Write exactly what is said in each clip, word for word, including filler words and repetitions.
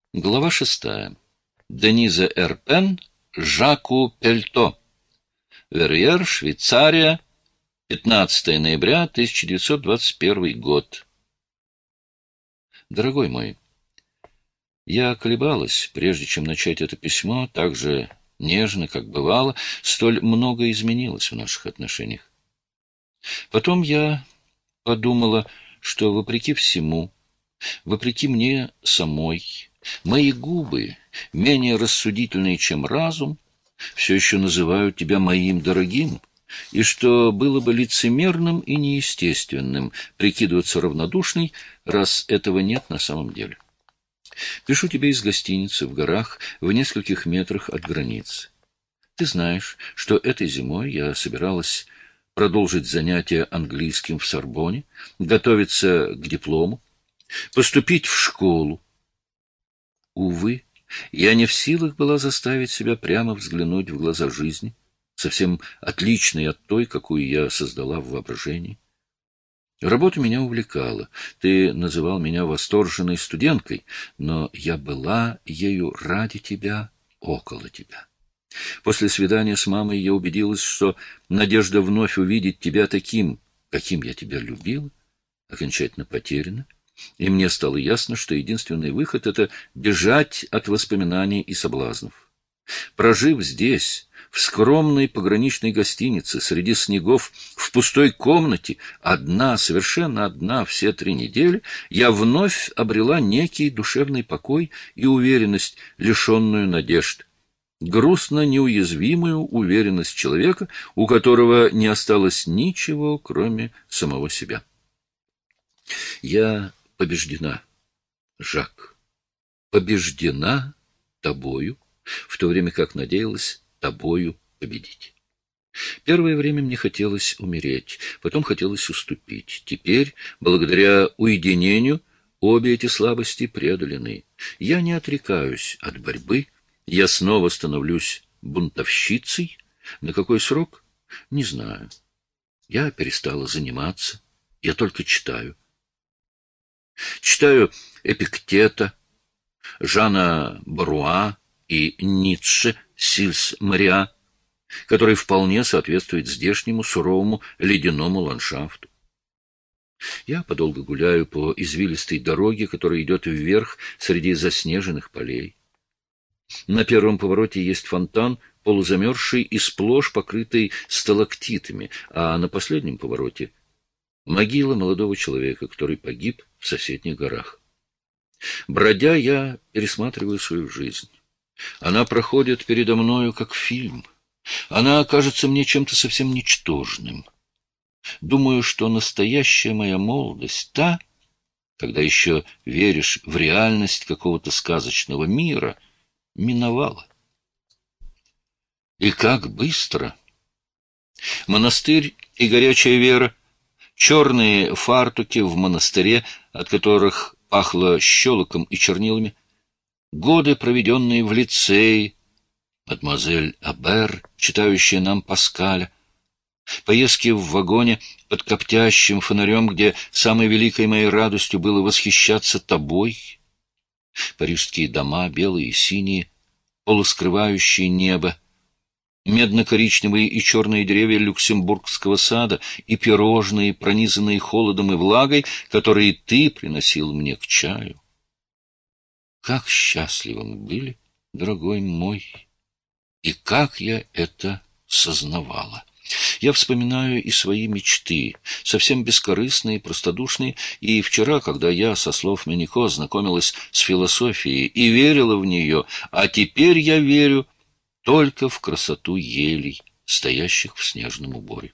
Глава шестая. Дениза Р. Пен Жаку Пельто. Верьер, Швейцария, пятнадцатое ноября тысяча девятьсот двадцать первый год. Дорогой мой, я колебалась, прежде чем начать это письмо, так же нежно, как бывало, столь много изменилось в наших отношениях. Потом я подумала, что, вопреки всему, вопреки мне самой, мои губы, менее рассудительные, чем разум, все еще называют тебя моим дорогим, и что было бы лицемерным и неестественным прикидываться равнодушной, раз этого нет на самом деле. Пишу тебе из гостиницы в горах в нескольких метрах от границы. Ты знаешь, что этой зимой я собиралась продолжить занятия английским в Сорбонне, готовиться к диплому, поступить в школу. Увы, я не в силах была заставить себя прямо взглянуть в глаза жизни, совсем отличной от той, какую я создала в воображении. Работа меня увлекала. Ты называл меня восторженной студенткой, но я была ею ради тебя, около тебя. После свидания с мамой я убедилась, что надежда вновь увидеть тебя таким, каким я тебя любила, окончательно потеряна, и мне стало ясно, что единственный выход — это бежать от воспоминаний и соблазнов. Прожив здесь, в скромной пограничной гостинице, среди снегов, в пустой комнате, одна, совершенно одна, все три недели, я вновь обрела некий душевный покой и уверенность, лишенную надежд. Грустно неуязвимую уверенность человека, у которого не осталось ничего, кроме самого себя. Я побеждена, Жак, побеждена тобою, в то время как надеялась тобою победить. Первое время мне хотелось умереть, потом хотелось уступить. Теперь, благодаря уединению, обе эти слабости преодолены. Я не отрекаюсь от борьбы, я снова становлюсь бунтовщицей. На какой срок? Не знаю. Я перестала заниматься, я только читаю. Читаю Эпиктета, Жана Баруа и Ницше, Сильс Мариа, который вполне соответствует здешнему суровому ледяному ландшафту. Я подолго гуляю по извилистой дороге, которая идет вверх среди заснеженных полей. На первом повороте есть фонтан, полузамерзший и сплошь покрытый сталактитами, а на последнем повороте — могила молодого человека, который погиб в соседних горах. Бродя, я пересматриваю свою жизнь. Она проходит передо мною как фильм. Она кажется мне чем-то совсем ничтожным. Думаю, что настоящая моя молодость, та, когда еще веришь в реальность какого-то сказочного мира, миновала. И как быстро! Монастырь и горячая вера, черные фартуки в монастыре, от которых пахло щелоком и чернилами, годы, проведенные в лицее, мадемуазель Абер, читающая нам Паскаля, поездки в вагоне под коптящим фонарем, где самой великой моей радостью было восхищаться тобой, парижские дома, белые и синие, полускрывающие небо, медно-коричневые и черные деревья Люксембургского сада и пирожные, пронизанные холодом и влагой, которые ты приносил мне к чаю. Как счастливы мы были, дорогой мой, и как я это сознавала. Я вспоминаю и свои мечты, совсем бескорыстные, простодушные, и вчера, когда я, со слов Минико, знакомилась с философией и верила в нее, а теперь я верю только в красоту елей, стоящих в снежном уборе.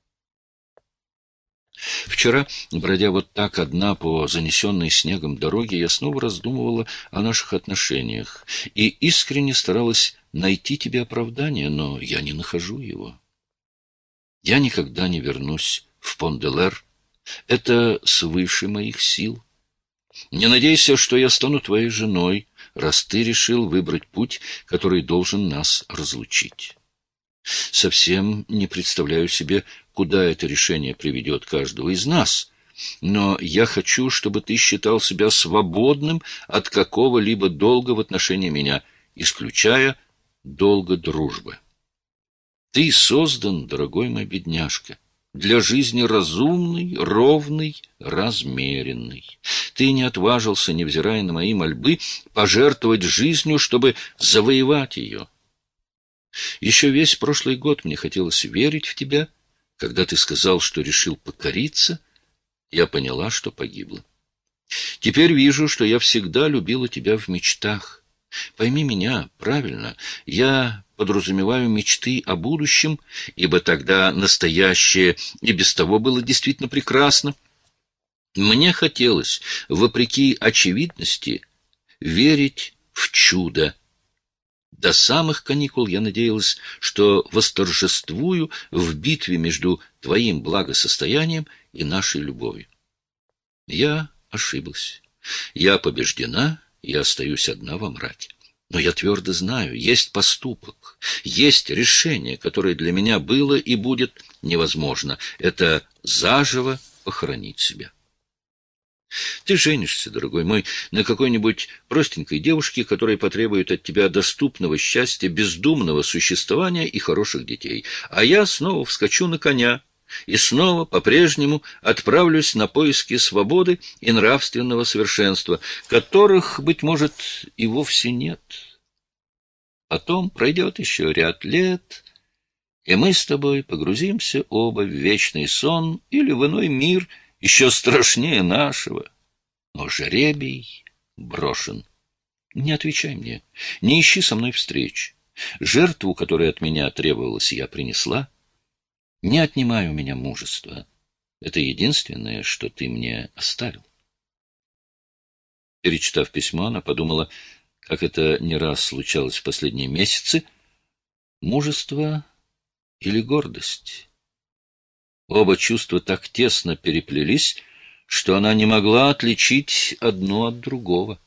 Вчера, бродя вот так одна по занесенной снегом дороге, я снова раздумывала о наших отношениях и искренне старалась найти тебе оправдание, но я не нахожу его. Я никогда не вернусь в Пон-де-Лер. Это свыше моих сил. Не надейся, что я стану твоей женой, раз ты решил выбрать путь, который должен нас разлучить. Совсем не представляю себе, куда это решение приведет каждого из нас, но я хочу, чтобы ты считал себя свободным от какого-либо долга в отношении меня, исключая долга дружбы. Ты создан, дорогой мой бедняжка, для жизни разумной, ровной, размеренной. Ты не отважился, невзирая на мои мольбы, пожертвовать жизнью, чтобы завоевать ее. Еще весь прошлый год мне хотелось верить в тебя. Когда ты сказал, что решил покориться, я поняла, что погибла. Теперь вижу, что я всегда любила тебя в мечтах. Пойми меня правильно, я подразумеваю мечты о будущем, ибо тогда настоящее и без того было действительно прекрасно. Мне хотелось, вопреки очевидности, верить в чудо. До самых каникул я надеялась, что восторжествую в битве между твоим благосостоянием и нашей любовью. Я ошиблась. Я побеждена и остаюсь одна во мраке. Но я твердо знаю, есть поступок, есть решение, которое для меня было и будет невозможно. Это заживо похоронить себя. Ты женишься, дорогой мой, на какой-нибудь простенькой девушке, которая потребует от тебя доступного счастья, бездумного существования и хороших детей. А я снова вскочу на коня и снова по-прежнему отправлюсь на поиски свободы и нравственного совершенства, которых, быть может, и вовсе нет. Потом пройдет еще ряд лет, и мы с тобой погрузимся оба в вечный сон или в иной мир, еще страшнее нашего. Но жребий брошен. Не отвечай мне, не ищи со мной встреч. Жертву, которая от меня требовалась, я принесла. Не отнимай у меня мужества. Это единственное, что ты мне оставил. Перечитав письмо, она подумала, как это не раз случалось в последние месяцы, мужество или гордость. Оба чувства так тесно переплелись, что она не могла отличить одно от другого.